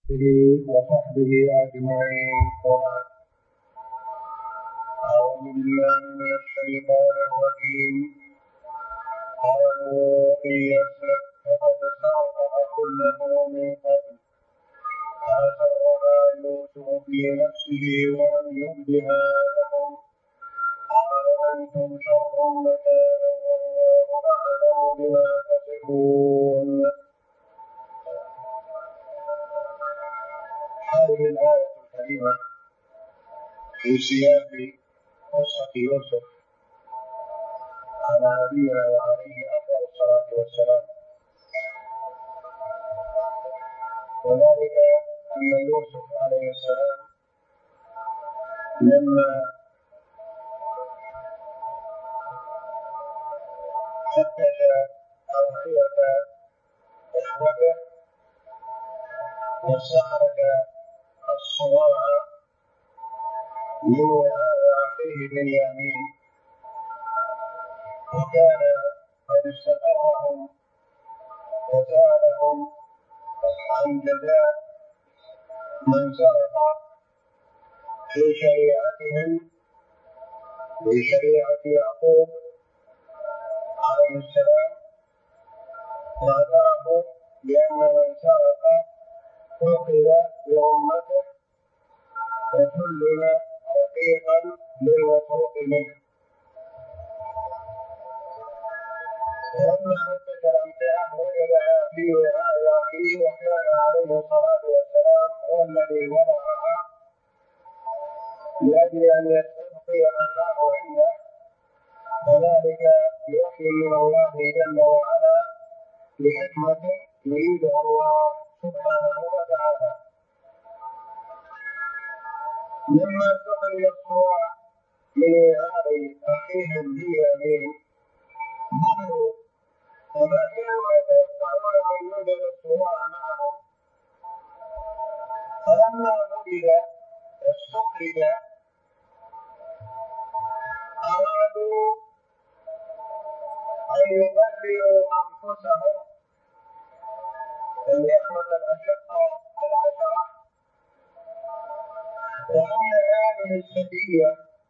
وصحبه أجمعين. أعوذ بالله من الشيطان الرجيم. قالوا إن يسرق فقد سرق أخ له من قبل فأسرها يوسف في نفسه ولم يبدها لهم قال أنتم شر مكانا والله أعلم بما تصفون. هذه الآية الكريمة في سياق قصة يوسف على نبينا وعليه أفضل الصلاة والسلام، وذلك أن يوسف عليه السلام لما فتش أوعية إخوته واستخرج الصواع من وعاء أخيه بنيامين، وكان قد استقرهم وسألهم عن جزاء من سرق في شريعتهم في شريعة يعقوب عليه السلام، واعترفوا بأن من سرق أخذ بأمته وسلم رقيقا للمسروق منه. ولما فتش الأمتعة وجدها في وعاء أخيه، وكان عليه الصلاة والسلام هو الذي وضعها لأجل أن يستبقي أخاه عنده، وذلك بوحي من الله جل وعلا لحكمة يريدها الله سبحانه وتعالى. لما سقي الصواع من وعاء أخيهم بنيامين ضلوا وما كانوا يتوقعون أن يوجد الصواع معهم، فلما وجد واستخرج أرادوا أن يبرروا أنفسهم وليحمل الأشقة العشرة، وأن هذه السبية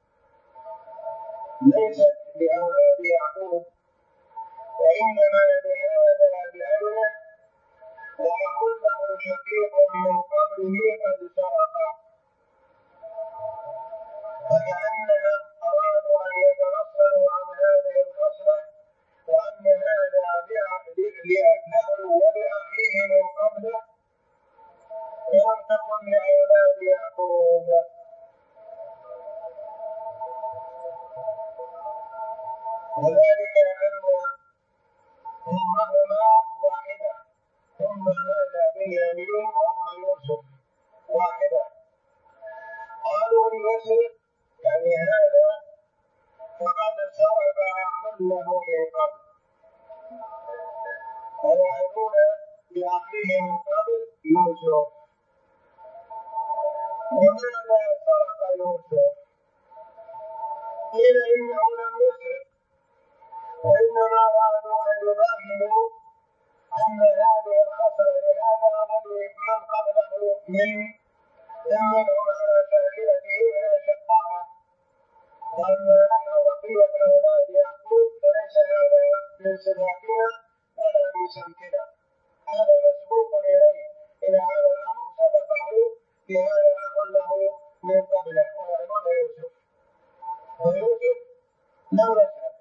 ليست لأولاد يعقوب وإنما لهذا بعينه، وأخ له شقيق من قبله قد سرق، فكأنهم أرادوا أن يتنصلوا عن هذه الخصلة، وأن هذا له ولأخيه من قبله ولم تكن لأولاد يعقوب. وذلك أن أمهما واحدة، ثم هذا بنيامين وأم يوسف واحدة. قالوا ليسرق يعني هذا فقد سرق أخ له من قبل، ويعنون بأخيه من قبل يوسف. وماذا سرق يوسف؟ قيل إنه لم يسرق، وإنما أرادوا أن يبرهنوا أن هذه الخصلة لهذا الرجل من قبله منهم على شاكلته ولا شقاها، وأما نحن بقية أولاد يعقوب فليس هذا من صفاتنا ولا من سمتنا، هذا مسبوق إليه إلى هذا الأمر سبقه بهذا أخ له من قبله ويعنون يوسف، ويوسف لم يسرق.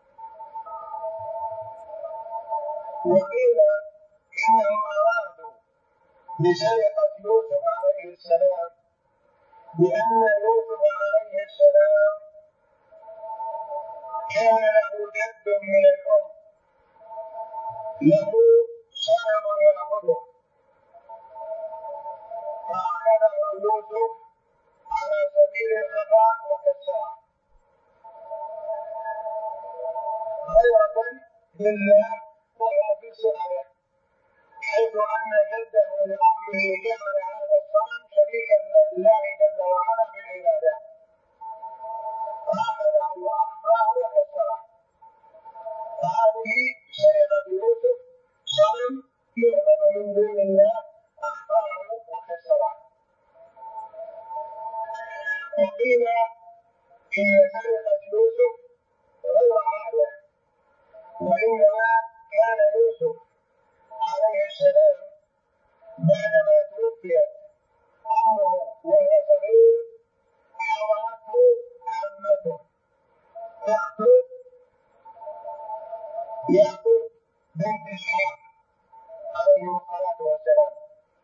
وقيل إنهم أرادوا بسرقة يوسف عليه السلام لأن يوسف عليه السلام كان له جد من الأم له صنم يعبده، فأخذه يوسف على سبيل الخفاء وكسره غيرة لله وهو في صغره، حيث أن جده لأمه جعل هذا الصنم شريكا لله جل وعلا في العبادة، فأخذه وأخفاه وكسره. فهذه سرقة يوسف صنم يعبد من دون الله أخفاه وقيل إن سرقة يوسف غير هذا، وإنما كان يوسف عليه السلام بعدما توفيت أمه وهو صغير حضرته عمته يعقوب بنت إسحاق عليه الصلاة والسلام.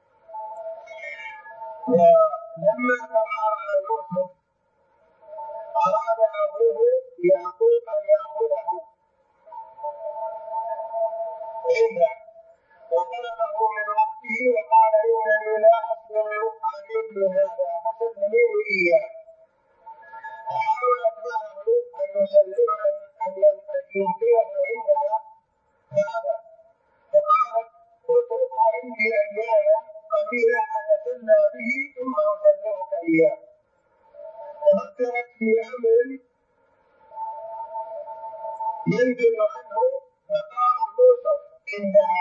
ولما تظاهر يوسف أراد أبوه يعقوب أن يأخذه عنده وطلبه من أخته وقال إنني لا أصبر عن ابن هذا فسلميه إياه. فحاولت معه أن يسلمه أن يبقيه عندها فأبى، فقالت اتركه عندي أياما قليلا أتسلى به ثم أسلمك إياه. ففكرت في أمر ينزل عنه فقال يوسف عندها،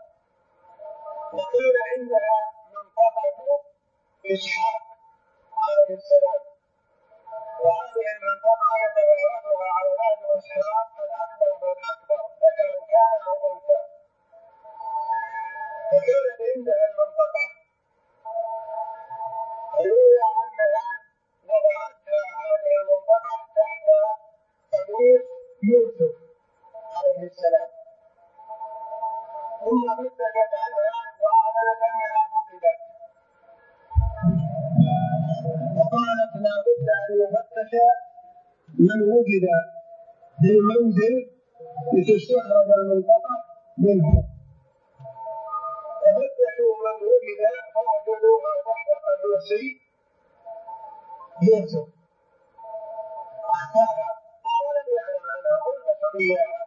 وكان عندها منطقة إسحاق عليه السلام، وهذه المنطقة يتوارثها أولاد إسحاق الأكبر فالأكبر ذكرا كان أو أنثى. فكانت عندها المنطقة روي أنها وضعتها هذه المنطقة تحت قميص يوسف عليه السلام، ثم فتشت عنها وأعلنت أنها فقدت، وقالت لا بد أن يفتش من وجد في المنزل لتستخرج المنطقة منه. ففتشوا من وجد فوجدوها تحت قميص يوسف ولم يعلم عنها ظلمة إياها.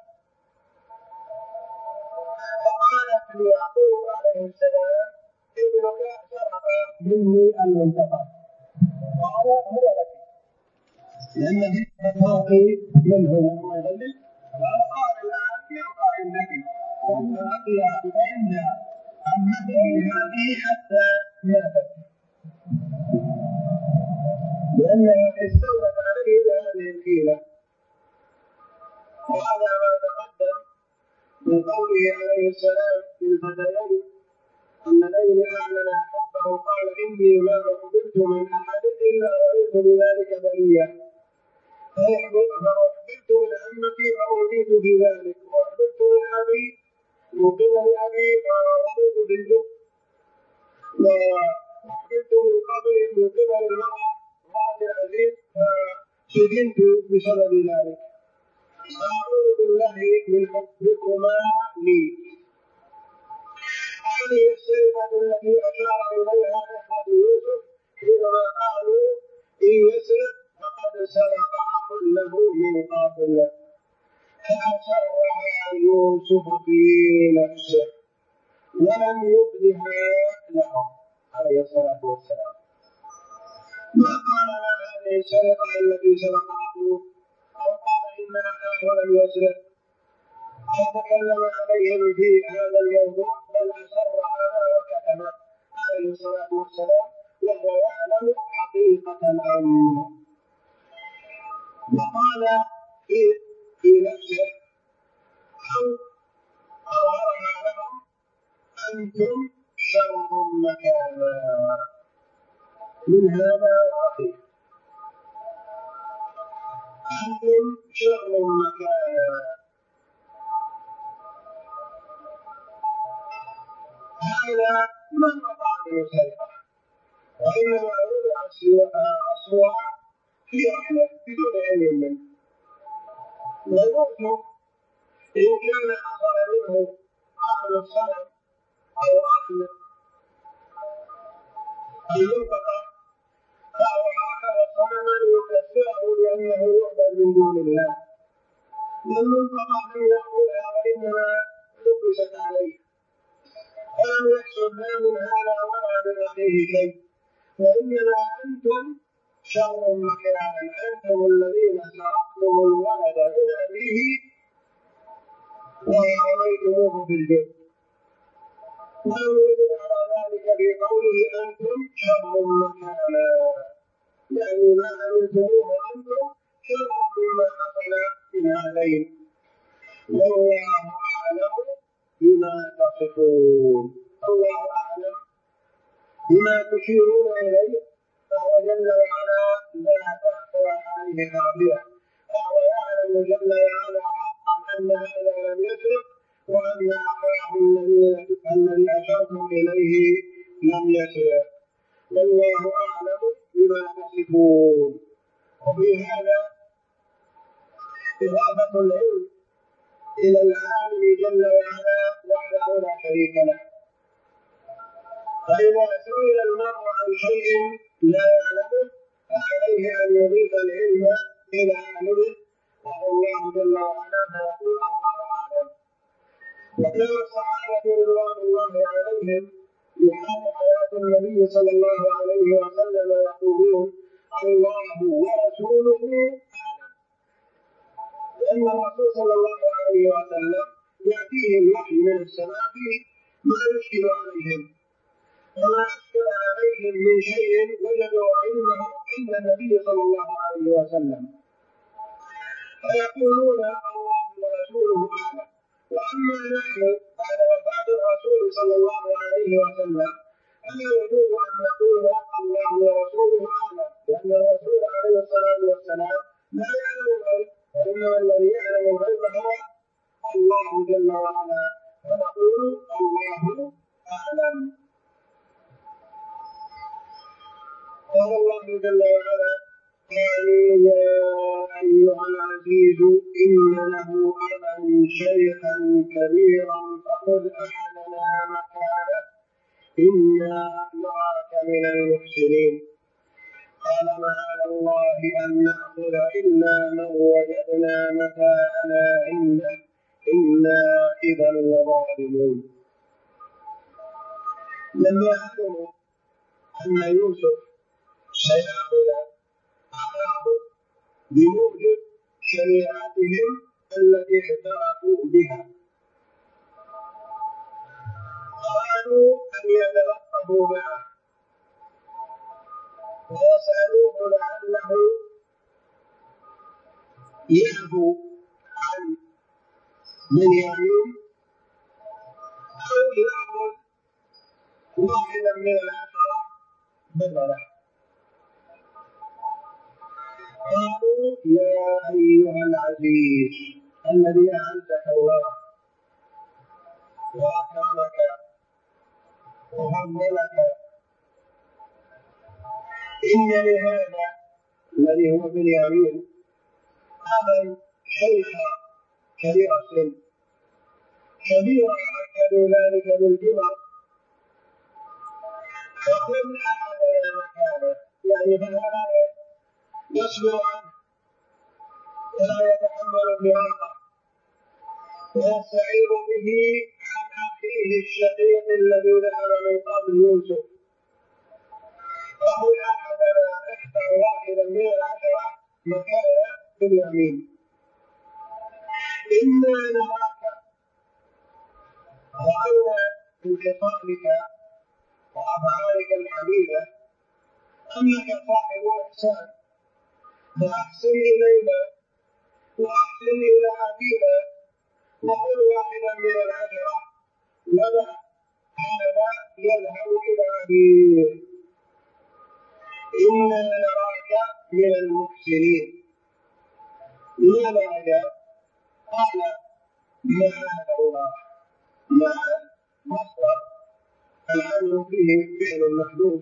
فقالت ليعقوب عليه السلام ابنك سرق مني المنطقة، قال هو لك لأن في فرقي منه وهو يغلل، قال الآن يبقى عندك فبقي عند عمته هذه حتى ماتت، لأنها استولت عليه بهذه الحيلة. وهذا ما تقدم من قوله عليه السلام للفتيين اللذين أعلنا حبه قال إني ما أخبرت من أحد إلا وليت بذلك بليا، فأخبرت من عمتي فأوذيت في ذلك، وأخبرت من أبي من قبل أبي فرضيت بالجب، وأخبرت من قبل من قبل المرأة امرأة العزيز فسجنت بسبب ذلك. أعوذ بالله من حبكما لي. هذه السرقة التي أشار إليها إخوة يوسف حينما قالوا إن يسرق فقد سرق أخ له من قبل، فأسرها يوسف في نفسه ولم يبدها لهم عليه الصلاة والسلام. ما قال ما هذه السرقة التي سرق أخوه، أو قال إن أخاه لم يسرق، أو تكلم عليهم في هذا الموضوع، بل أسر هذا وكتم عليه الصلاة والسلام وهو يعلم حقيقة الأمر. وقال في نفسه أو أظهرها لهم أنتم شر مكانا من هذا وأخيه، أنتم شر مكانا. هذا من وقع من السرقة، وإنما وضع الصور في رحلة بدون علم منه. ويوسف إن كان حصل منه أخذ الصنم أو أخذ المنطقة فهو أخذ صنما يكسره لأنه يعبد من دون الله، والمنطقة لم يأخذها وإنما لبست عليه، فلم يحصل لا من هذا ولا من أخيه شيء، وإنما أنتم شر مكانا، أنتم الذين سرقتم الولد من أبيه ورميتموه بالجد. ولم يزد على ذلك في قوله أنتم شر مكانا، يعني ما عملتموه أنتم شر مما حصل من هذين، والله أعلم بما تصفون. الله أعلم بما تشيرون إليه، فهو جل وعلا لا تخفى عليه خافية، فهو يعلم جل وعلا حقا أن هذا لم يسرق، وأن أخاه الذي أشرتم إليه لم يسرق، والله أعلم بما تصفون. وفي هذا إضافة العلم إلى العالم جل وعلا وحده لا شريك له، فإذا سئل المرء عن شيء لا يعلمه فعليه أن يضيف العلم إلى عالمه وهو الله جل وعلا، فيقول الله أعلم. وكان الصحابة رضوان الله عليهم في حال حياة النبي صلى الله عليه وسلم يقولون الله ورسوله أعلم، لأن الرسول صلى الله عليه وسلم يأتيه الوحي من السماء فيه ما يشكل عليهم، فما أشكل عليهم من شيء وجدوا علمه عند النبي صلى الله عليه وسلم، فيقولون الله ورسوله أعلم. وأما نحن بعد وفاة الرسول صلى الله عليه وسلم فلا يجوز أن نقول الله ورسوله أعلم، لأن الرسول عليه الصلاة والسلام لا يعلم الغيب، وإنما الذي يعلم الغيب هو الله جل وعلا، فنقول الله أعلم. قال الله جل وعلا قالوا يا أيها العزيز إن له أبا شيخا كبيرا فخذ أحدنا مكانه إنا نراك من المحسنين. قال معاذ الله أن نأخذ إلا من وجدنا متاعنا عنده إنا إذا لظالمون. لم يعلموا أن يوسف سيأخذ أخاه بموجب شريعتهم التي اعترفوا بها، قالوا أن يتلقفوا معه ويسألوه لعله يعفو عن بنيامين أو يأخذ واحدا من العشرة بدله. قالوا يا أيها العزيز الذي أعزك الله وأكرمك وفضلك إن لهذا الذي هو بنيامين أبا شيخا كبير السن كبيرا أكدوا ذلك بالكبر، فخذ أحدنا مكانه، يعني فلا يصبر عنه ولا يتحمل فراقه ويستعير به عن أخيه الشقيق الذي ذهب من قبل يوسف، فخذ أحدنا اختر واحدا من العشرة مكان بنيامين إنا نراك. رأينا من خصالك وأفعالك الحميدة أنك صاحب إحسان، فأحسن إلينا وأحسن إلى أبينا وخذ واحدا من العشرة ودع هذا يذهب إلى أبيه إنا نراك من المحسنين. لماذا؟ قال معاذ الله، معاذ مصدر العمل فيه فعل محذوف.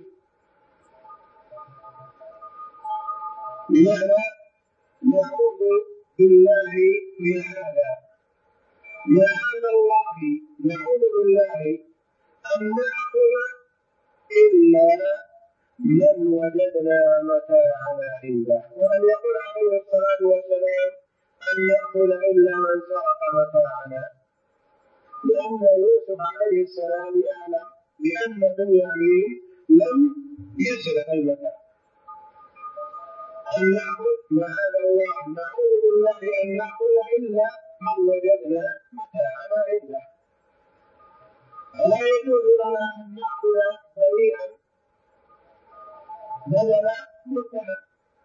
لماذا؟ نعوذ بالله من هذا، معاذ الله نعوذ بالله أن نأخذ إلا من وجدنا متاعنا عنده، ولم يقل عليه الصلاة والسلام أن نأخذ إلا من سرق متاعنا، لأن يوسف عليه السلام يعلم بأن بنيامين لم يسرق المتاع. أن نأخذ معاذ الله نعوذ بالله أن نأخذ إلا من وجدنا متاعنا عنده، فلا يجوز لنا أن نأخذ بريئا بدل متهم.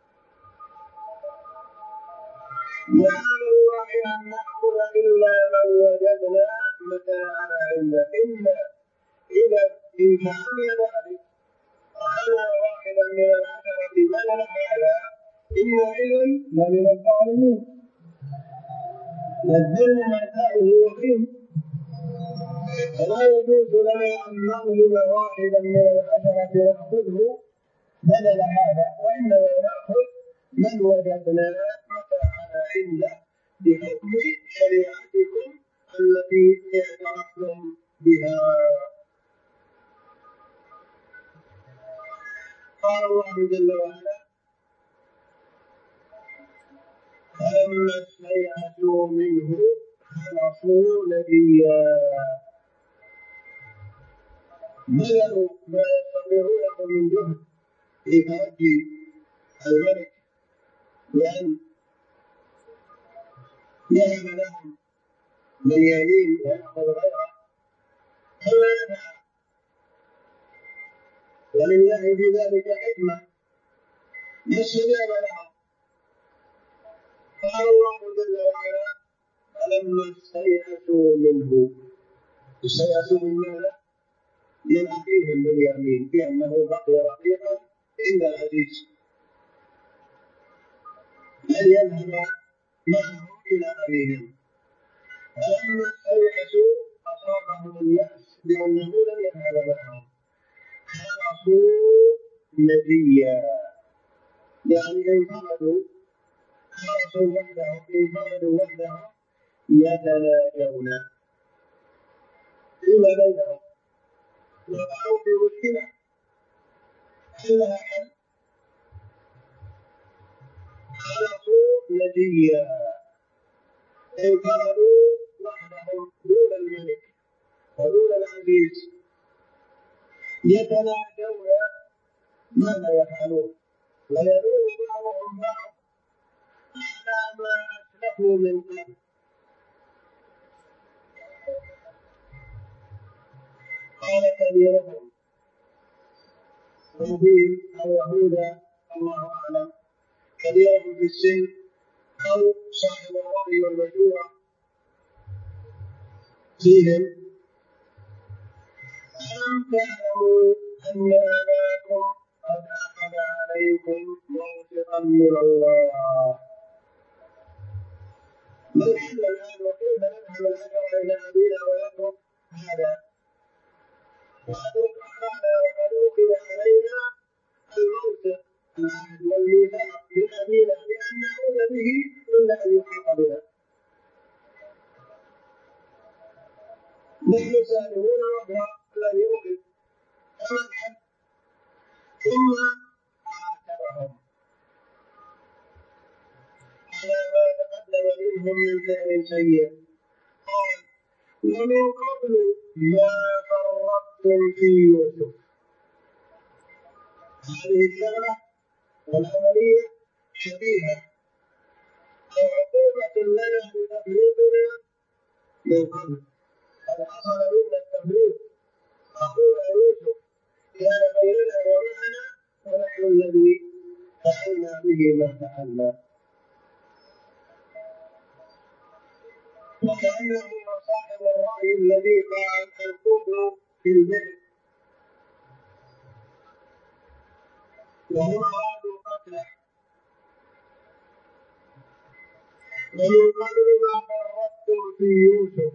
وعلى الله أن نأخذ إلا من وجدنا متاعنا عنده، إلا إذا إن فعلنا ذلك أخذنا واحدا من العشرة بدل هذا إنا إذا لمن الظالمين. والظلم مرتعه وخيم، فلا يجوز لنا أن نظلم واحدا من العشرة نأخذه بدل هذا، وإنما نأخذ من وجدنا متاعنا عنده بحكم شريعتكم التي اعترفتم بها. قال الله جل وعلا: فلما استيئسوا منه خلصوا نجيا، بذلوا ما يستطيعونه من جهد لترجي الملك بأن يهب لهم بنيامين ويأخذ غيره، فلا يفعل، ولله في ذلك حكمة فاستجاب لهم. قال الله جل وعلا: فلما استيئسوا منه، استيئسوا من ماذا؟ من أخيهم بنيامين بأنه بقي رقيقا عند العزيز أن يذهب معهم إلى أبيهم. فلما استيئسوا أصابهم اليأس بأنه لم يذهب معهم، خلصوا نجيا، يعني انفردوا، خلصوا وحدهم، انفردوا وحدهم يتناجون فيما بينهم، وقعوا في مشكلة حلها حل، خلصوا نجيا، انفردوا وحدهم دون الملك ودون العزيز، يتناجون ماذا يفعلون، ويلوم بعضهم بعض على ما أسلفوا من قبل. قال كبيرهم ربيل أو يهوذا الله أعلم، كبيرهم في السن أو صاحب الرأي والمشورة فيهم: ألم تعلموا أن أباكم قد أخذ عليكم موثقا من الله؟ ما الحل الآن وكيف نذهب الأجر إلى أبينا ويترك هذا؟ وأترك أخانا وقد أخذ علينا الموثق العهد والميثاق من أبينا بأن نعود به إلا أن يحاط بنا. نحن سالمون وهو الذي أخذ، فما الحل؟ ثم عاتبهم على ما تقدم منهم من فعل سيء. قال: ومن قبل ما فرطتم في يوسف. هذه الشغلة والعملية شبيهة، وعقوبة لنا بتفريطنا من قبل. قد حصل منا التفريط، أخونا يوسف كان بيننا ومعنا ونحن الذي فعلنا به ما فعلنا. وكأنه صاحب الرأي الذي قال: القوم في البئر، وهم أرادوا قتله. ومن قبل ما فرطتم في يوسف.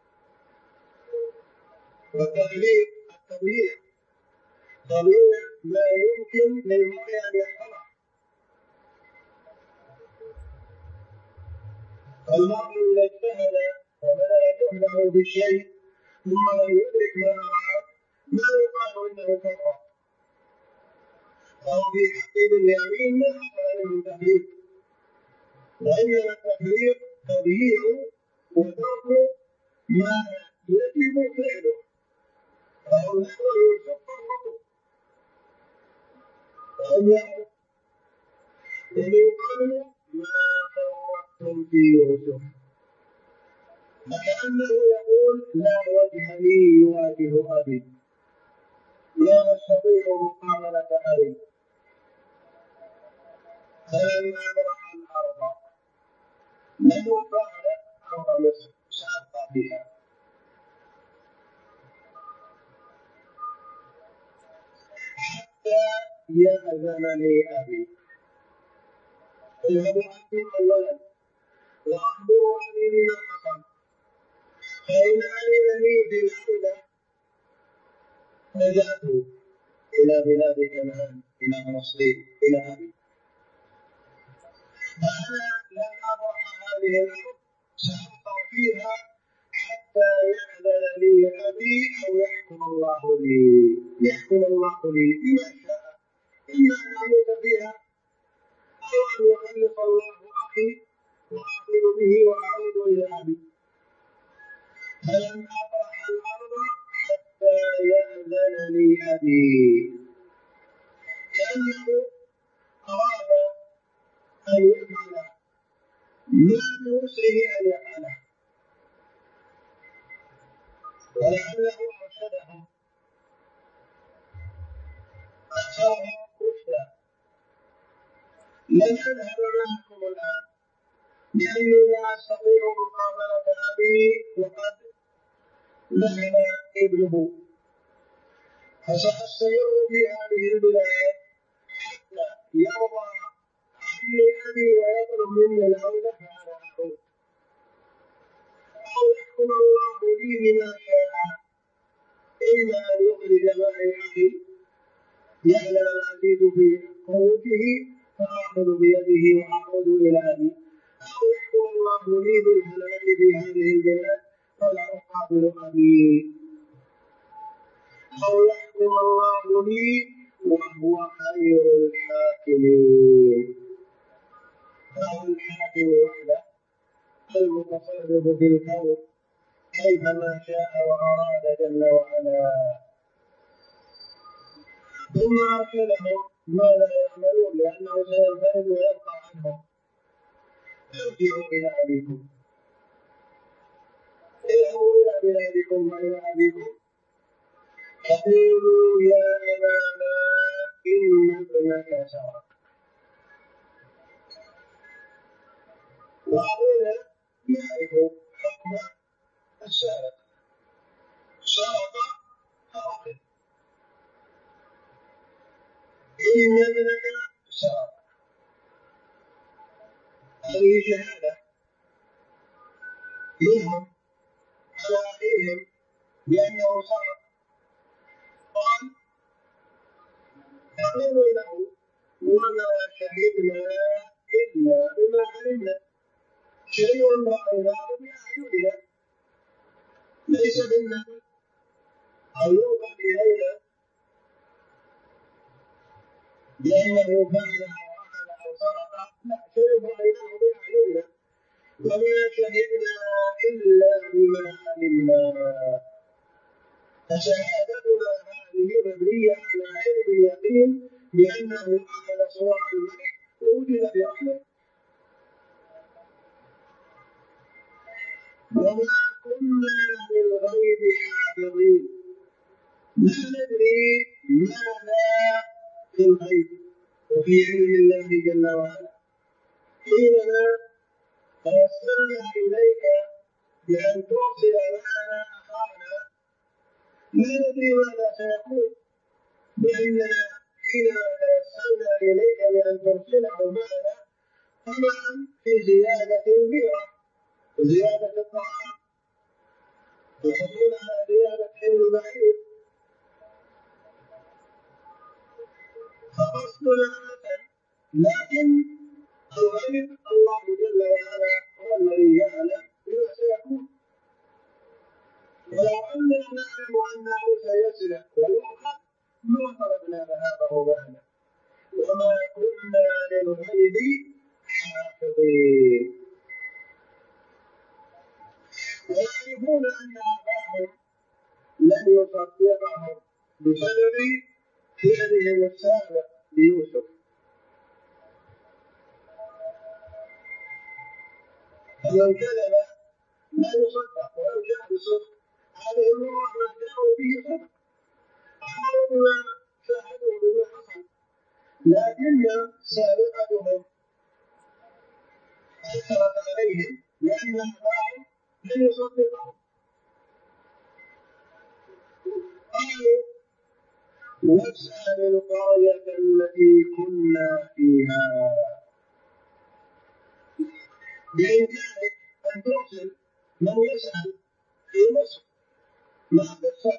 والتغليب التضييع، تضييع ما يمكن للمرء أن يحفظه. المرء إذا اجتهد وبذل جهده بالشيء ثم لم يدرك ما أراد ما يقال إنه فرط، فهو في حق بنيامين ما حصل منه تفريط، وإنما التفريط تضييع وترك ما يجب فعله، فهو نحو يوسف فرطوا ومن قبل ما فرطتم في يوسف. فكأنه يقول: لا وجه لي يواجه أبي، لا أستطيع مقابلة أبي، لن أبرح الأرض لن أفارق أرض مصر سأبقى بها حتى يأذن لي أبي. اذهبوا أنتم أولا وأخبروا أبي بما حصل، فإن أذن لي في العودة رجعت إلى بلاد كنعان إلى فلسطين إلى أبي. فأنا لن أبرح هذه الأرض سأبقى فيها حتى يأذن لي أبي أو يحكم الله لي بما شاء، إما أن أموت فيها أو أن يخلص الله أخي وآخذ به وأعود إلى أبي. فلن أبرح الأرض حتى يأذن لي أبي. كأنه أراد أن يفعل ما بوسعه أن يفعله، ولعله أرشدهم أكثرهم رشدا. لن أذهب معكم الآن لأني لا أستطيع مقابلة أبي وقد ذهب ابنه، فسأستمر في هذه البلاد حتى يرضى عني أبي ويطلب مني العودة فأنا أعود، أو يحكم الله لي بما شاء، إما أن يخرج معي أخي يعلم العزيز في قوته فآخذ بيده وأعود إلى أبي، أو يحكم الله لي بالهلاك في هذه البلاد فلا أقابل أبي، أو يحكم الله لي وهو خير الحاكمين. فهو الحاكم وحده المتصرف في الكون كيفما شاء وأراد جل وعلا. ثم أرشدهم ما لا يعملون لأنه سينفرد ويبقى عنهم. ارجعوا إلى أبيكم، اذهبوا إلى بلادكم وإلى أبيكم فقولوا يا أبانا إن ابنك سرق. وأبونا يعرف حكم السارق، سرق فأخذ. إن ابنك سرق، هذه شهادة منهم على أخيهم بأنه سرق. قال فقولوا له وما شهدنا إلا بما علمنا، شيء رأيناه بأعيننا ليس بالنبي أو يوقف إلينا لأنه فعل أو أخذ أو سرق، لا، شيء رأيناه بأعيننا وما شهدنا إلا بما علمنا. فشهادتنا هذه مبنية على علم اليقين بأنه أخذ صور الملك ووجد برحمه. وما كنا للغيب حافظين، لا ندري ماذا في الغيب وفي علم الله جل وعلا. حينما توسلنا إليك بأن ترسل معنا أخانا لا ندري ماذا سيكون، لأننا حينما توسلنا إليك بأن ترسله معنا طمعا في زيادة البيرة وزيادة الطعام والحصول على زيادة حمل بعيد، فقصدنا حسن، لكن الغيب الله جل وعلا هو الذي يعلم بما سيكون. ولو أننا نعلم أنه سيسرق ويؤخذ ما طلبنا ذهابه معنا، وما كنا للغيب حافظين. ويعرفون أن آباءهم لن يصدقهم بسبب فعلهم السابق ليوسف. فمن كذب لا يصدق ولو جاء بصدق. هذه المرة ما جاءوا به صدق، أخبروا بما شاهدوا بما حصل، لكن سابقتهم أثرت عليهم لأن أباهم لم يصدقهم. قالوا واسأل القرية التي كنا فيها. بإمكانك أن ترسل من يسأل في مصر ما قصة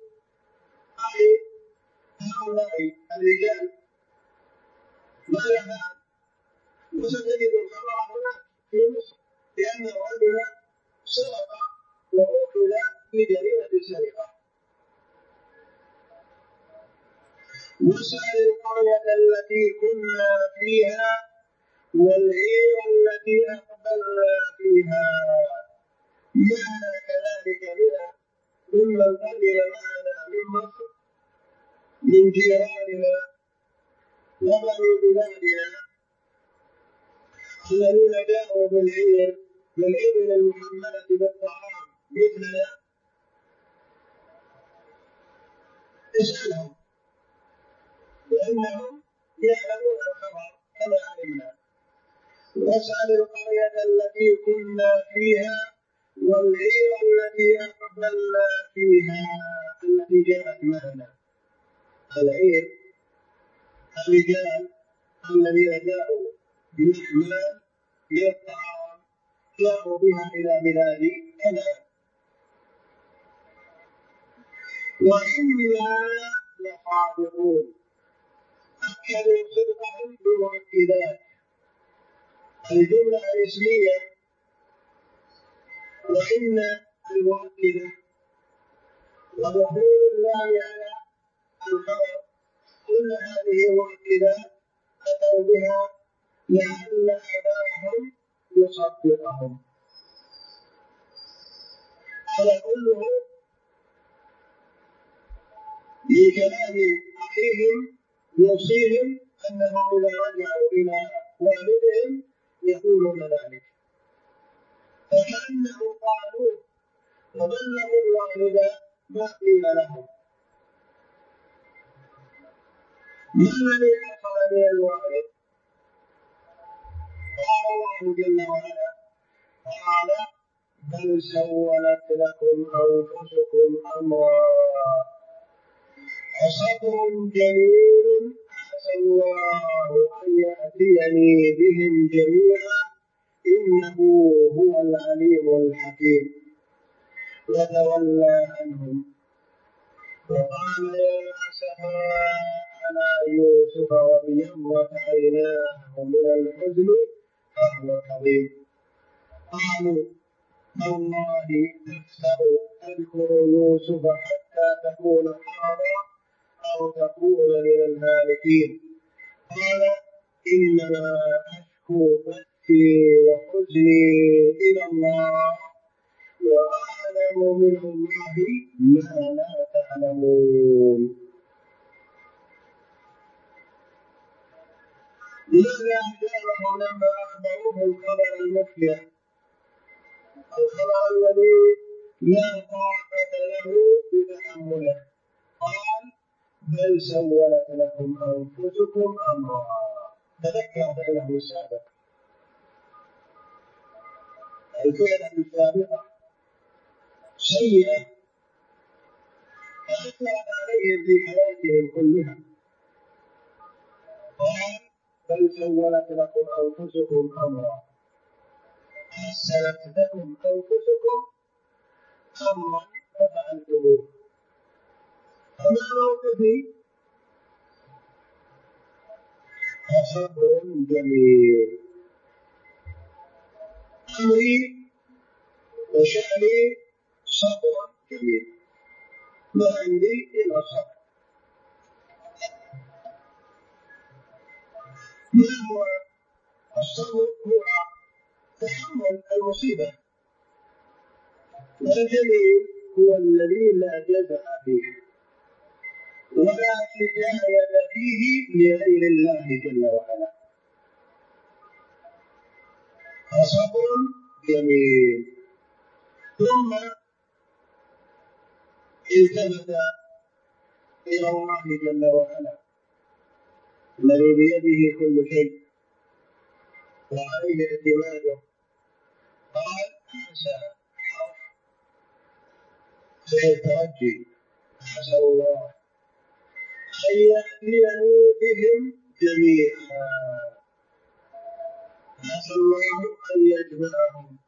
هؤلاء الرجال ما يفعل، وستجد الخبر هناك في مصر لأن الرجل سرق وأخذ في جريمة السرقة. واسأل القرية التي كنا فيها والعير التي أقبلنا فيها. معنا كذلك ممن قبل معنا من مصر من جيراننا وبني بلادنا الذين جاءوا بالعير المحملة بالطعام مثلنا. اسألهم لأنهم يعلمون الخبر كما علمنا. واسأل القرية التي كنا فيها والعير التي أقبلنا فيها التي جاءت معنا. العير الرجال الذين جاءوا بالأحمال من الطعام جاءوا بها إلى بلاد كنعان. وإنا لصادقون. أكدوا صدقهم بمؤكدات. الجملة الاسمية وإن المؤكدة ودخول الله على الخبر كل هذه مؤكدات أتوا بها لعل أباهم يصدقهم. هذا كله من كلام أخيهم يوصيهم أنهم إذا رجعوا إلى والدهم يقولون ذلك، فكأنهم قالوا وبلغوا الوالد ما قيل لهم. ما الذي حصل من الوالد؟ قال الله جل وعلا قال بل سولت لكم أنفسكم أمرا فصبر جميل عسى الله أن يأتيني بهم جميعا إنه هو العليم الحكيم. وتولى عنهم وقال يا أسفا على يوسف وابيضت عيناه من الحزن فهو كظيم. قالوا والله تفتأ تذكر يوسف حتى تكون حرضا أو تكون من الهالكين. قال إنما أشكو بثي وحزني إلى الله وأعلم من الله ما لا تعلمون. ماذا أجابهم لما أخبروه الخبر المفجع، الخبر الذي لا طاقة له بتحمله؟ قال بل سولت لكم أنفسكم أمرا. تذكر فعله السابق، الفعل السابقة سيئة فأثرت عليهم في حياتهم كلها. قال بل سولت لكم أنفسكم أمرا حسنت لكم أنفسكم أمرا ففعلتموه. فما موقفي؟ فصبر جميل. أمري وشأني صبر جميل، ما عندي إلا الصبر. ما هو الصبر؟ هو تحمل المصيبة، والجميل هو الذي لا جزع فيه ولا شكاية فيه لغير الله جل وعلا. فصبر جميل. ثم التفت إلى الله جل وعلا الذي بيده كل شيء وعليه اعتماده قال عسى في الترجي عسى الله أن يأتيني بهم جميعا، عسى الله أن يجمعهم،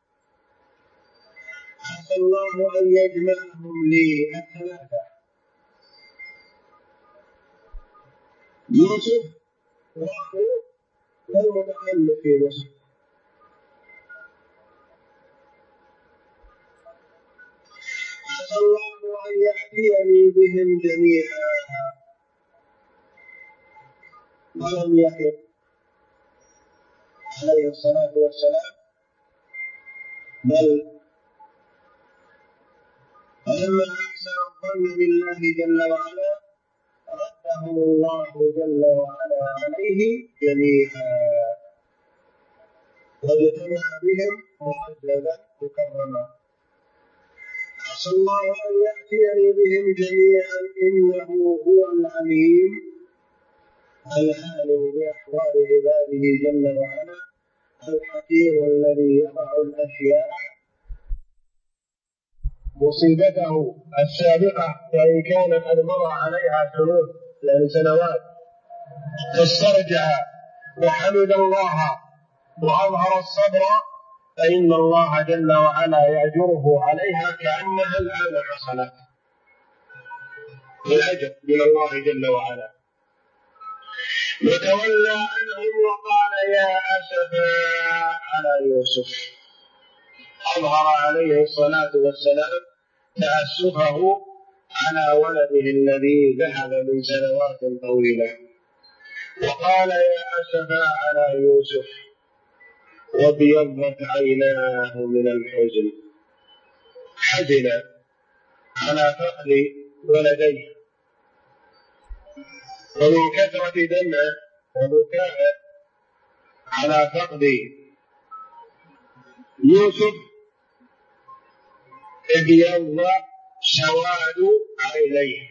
عسى الله أن يجمعهم لي الثلاثة يوسف وأخوه والمتخلف في مصر. عسى الله أن يأتيني بهم جميعا، ولم يحلف عليه الصلاة والسلام، بل فلما أحسن الظن بالله جل وعلا ردهم الله جل وعلا عليه جميعا واجتمع بهم مؤجلا مكرما. عسى الله أن يأتيني بهم جميعا إنه هو العليم العالم بأحوال عباده جل وعلا الحكيم الذي يضع الأشياء مصيبته السابقة وإن كان قد مضى عليها شهور يعني سنوات، فاسترجع وحمد الله وأظهر الصبر فإن الله جل وعلا يأجره عليها كأنها الآن حصلت بالأجر من الله جل وعلا. وتولى عنهم وقال يا أسفا على يوسف، أظهر عليه الصلاة والسلام تأسفه على ولده الذي ذهب من سنوات طويلة، وقال يا أسفا على يوسف وابيضت عيناه من الحزن، حزن على فقد ولديه ومن كثرة دمعه وبكائه على فقد يوسف ابيض سواد عينيه.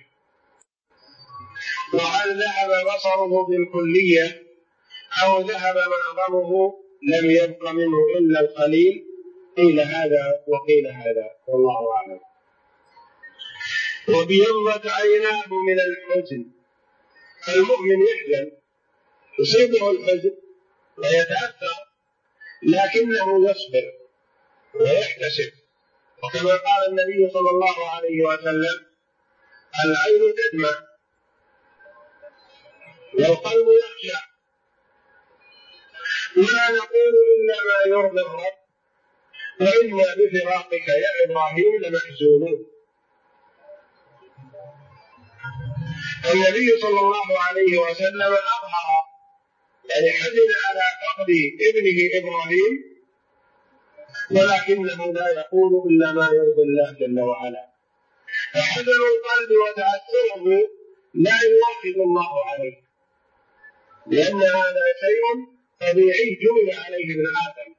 وهل ذهب بصره بالكلية أو ذهب معظمه لم يبق منه إلا القليل؟ قيل هذا وقيل هذا والله أعلم. وبيضت عيناه من الحزن، المؤمن يحزن يصيبه الحزن ويتأثر لكنه يصبر ويحتسب، وكما قال النبي صلى الله عليه وسلم العين تدمع والقلب يخشع ولا نقول إلا ما يرضي الرب وإنا بفراقك يا إبراهيم لمحزونون. النبي صلى الله عليه وسلم أظهر يعني حزن على فقد ابنه إبراهيم ولكنه لا يقول إلا ما يرضي الله جل وعلا، فحزن القلب وتأثره لا يواخذ الله عليه لأن هذا شيء طبيعي جبل عليه ابن آدم،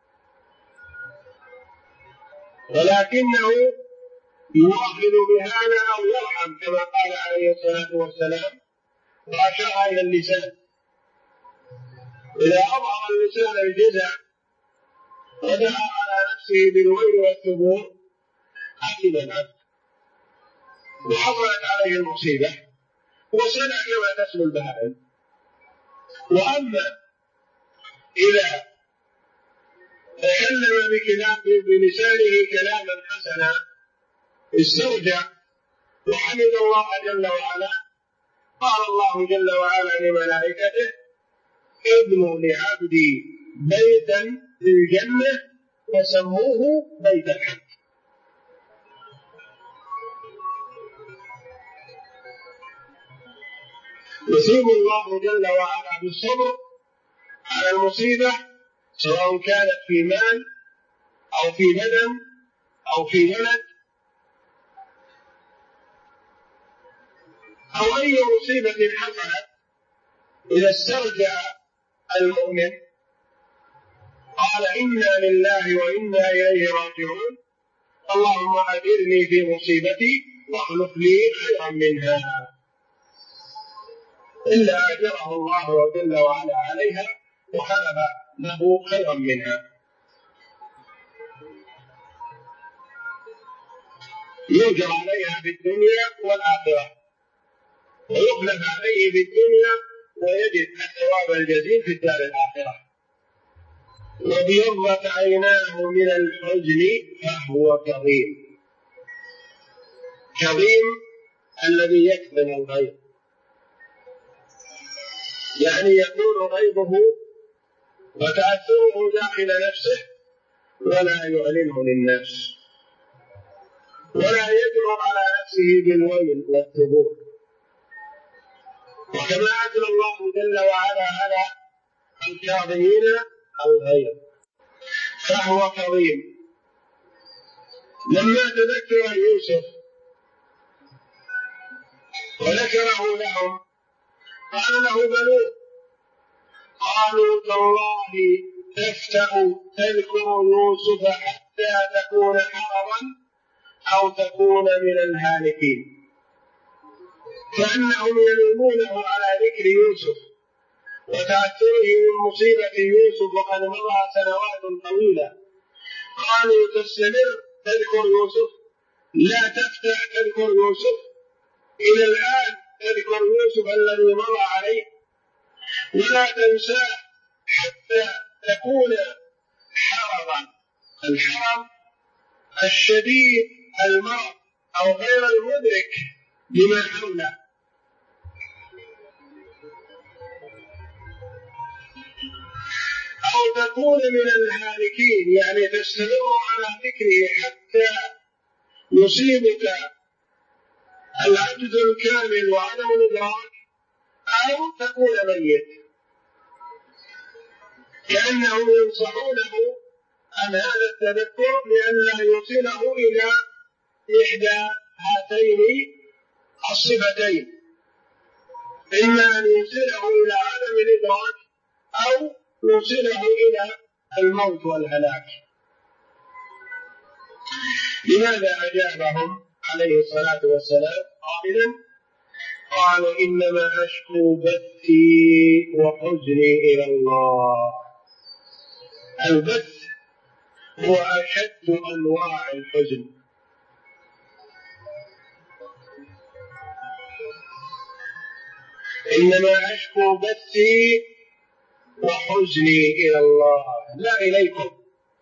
ولكنه يواخذ بهذا أو يرحم كما قال عليه الصلاة والسلام وأشار إلى اللسان، إذا أظهر اللسان الجزع ودعا على نفسه بالويل والثبور حزن العبد وحصلت عليه المصيبة وسمع كما تسمو البهائم. وأما إذا تكلم بلسانه كلاما حسنا استرجع وحمد الله جل وعلا، قال الله جل وعلا لملائكته ابنوا لعبدي بيتا في الجنة وسموه بيت الحمد. يثيب الله جل وعلا بالصبر على المصيبة سواء كانت في مال أو في بدن أو في ولد أو أي مصيبة حصلت. إذا استرجع المؤمن قال إنا لله وإنا إليه راجعون، اللهم أجرني في مصيبتي واخلف لي خيرا منها، إلا أجره الله جل وعلا عليها وخلف له خيرا منها. يؤجر عليها في الدنيا والآخرة، ويخلف عليه في الدنيا ويجد الثواب الجزيل في الدار الآخرة. وابيضت عيناه من الحزن فهو كظيم. كظيم الذي يكظم الغيظ، يعني يكون غيظه وتأثره داخل نفسه ولا يعلنه للناس، ولا يجرؤ على نفسه بالويل والثبور. وكما أثنى الله جل وعلا على الكاظمين الغيظ فهو كظيم. لما تذكر يوسف وذكره لهم قال له بنوه قالوا تالله تفتأ تذكر يوسف حتى تكون حرما أو تكون من الهالكين، كأنهم يلومونه على ذكر يوسف وتأثره من مصيبة يوسف وقد مضى سنوات طويلة. قالوا تستمر تذكر يوسف، لا تفتح تذكر يوسف إلى الآن، تذكر يوسف الذي مضى عليه ولا تنساه حتى تكون حرما. الحرم الشديد المرض أو غير المدرك لما حوله. أو تكون من الهالكين، يعني تستمر على ذكره حتى يصيبك العجز الكامل وعدم الإدراك، أو تكون ميت. كأنهم ينصحونه عن هذا التذكر لئلا يوصله إلى إحدى هاتين الصفتين، إما أن يوصله إلى عدم الإدراك أو يوصله إلى الموت والهلاك. لماذا أجابهم عليه الصلاة والسلام قائلا قال إنما أشكو بثي وحزني إلى الله. البث هو أشد أنواع الحزن، إنما أشكو بثي وحزني إلى الله، لا إليكم،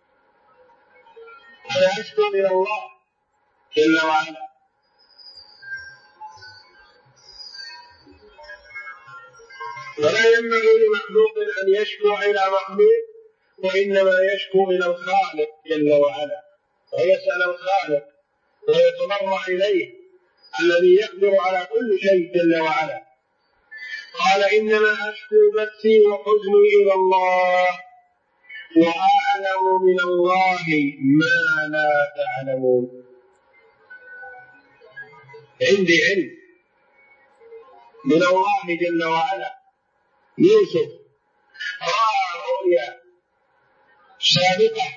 أنا أشكو إلى الله جل وعلا. ولا ينبغي لمخلوق أن يشكو إلى مخلوق، وإنما يشكو إلى الخالق جل وعلا، ويسأل الخالق ويتضرع إليه الذي يقدر على كل شيء جل وعلا. قال إنما أشكو بثي وحزني إلى الله وأعلم من الله ما لا تعلمون. عندي علم من الله جل وعلا. يوسف رأى رؤيا سابقة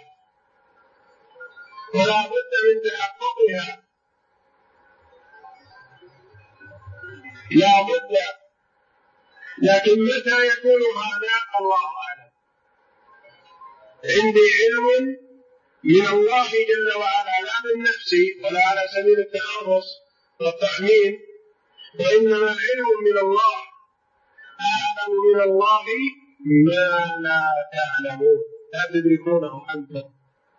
ولا بد من تحققها، لا بد، لكن متى يكون هذا الله أعلم. عندي علم من الله جل وعلا لا من نفسي ولا على سبيل التخرص والتخمين، وإنما علم من الله، أعلم من الله ما لا تعلمون، لا تدركونه أنتم.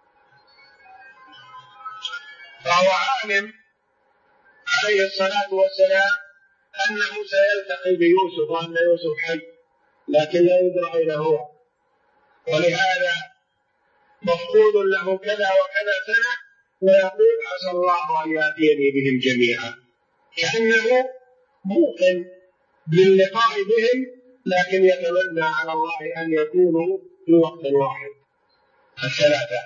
فهو عالم عليه الصلاة والسلام أنه سيلتقي بيوسف وأن يوسف حي، لكن لا يدرى أين هو، ولهذا مفقود له كذا وكذا سنة ويقول عسى الله أن يأتيني بهم جميعا، كأنه موقن باللقاء بهم لكن يتمنى على الله أن يكونوا في وقت واحد الثلاثة.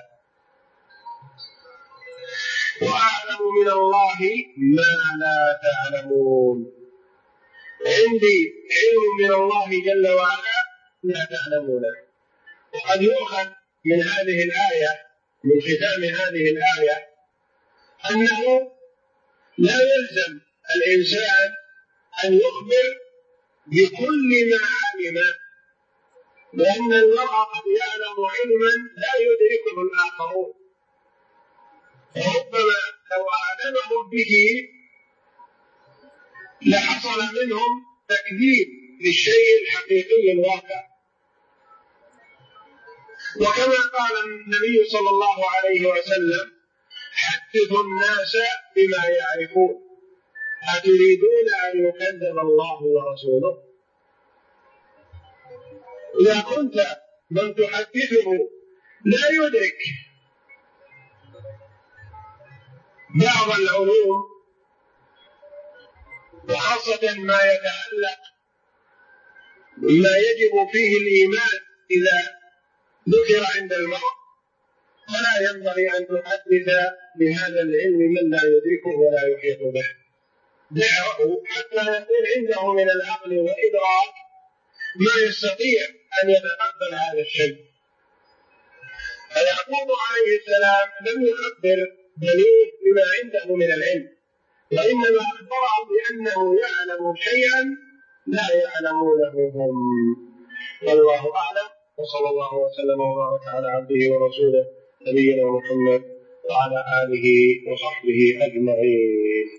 وأعلم من الله ما لا تعلمون، عندي علم من الله جل وعلا لا تعلمونه. وقد يؤخذ من هذه الآية، من ختام هذه الآية، أنه لا يلزم الإنسان أن يخبر بكل ما علم، لأن المرء قد يعلم علما لا يدركه الآخرون. ربما لو أعلمهم به لحصل منهم تكذيب للشيء الحقيقي الواقع. وكما قال النبي صلى الله عليه وسلم: حدثوا الناس بما يعرفون، أتريدون أن يكذب الله ورسوله؟ إذا كنت من تحدثه لا يدرك بعض العلوم وخاصة ما يتعلق بما يجب فيه الإيمان إذا ذكر عند المرء، فلا ينبغي أن تحدث بهذا العلم من لا يدركه ولا يحيط به. دعه حتى يكون عنده من العقل وإدراك ما يستطيع أن يتقبل هذا الشيء. فيعقوب عليه السلام لم يخبر بنيه بما عنده من العلم، وإنما أخبرهم بأنه يعلم شيئا لا يعلمونه هم. والله أعلم، وصلى الله وسلم وبارك على عبده ورسوله نبينا محمد وعلى آله وصحبه أجمعين.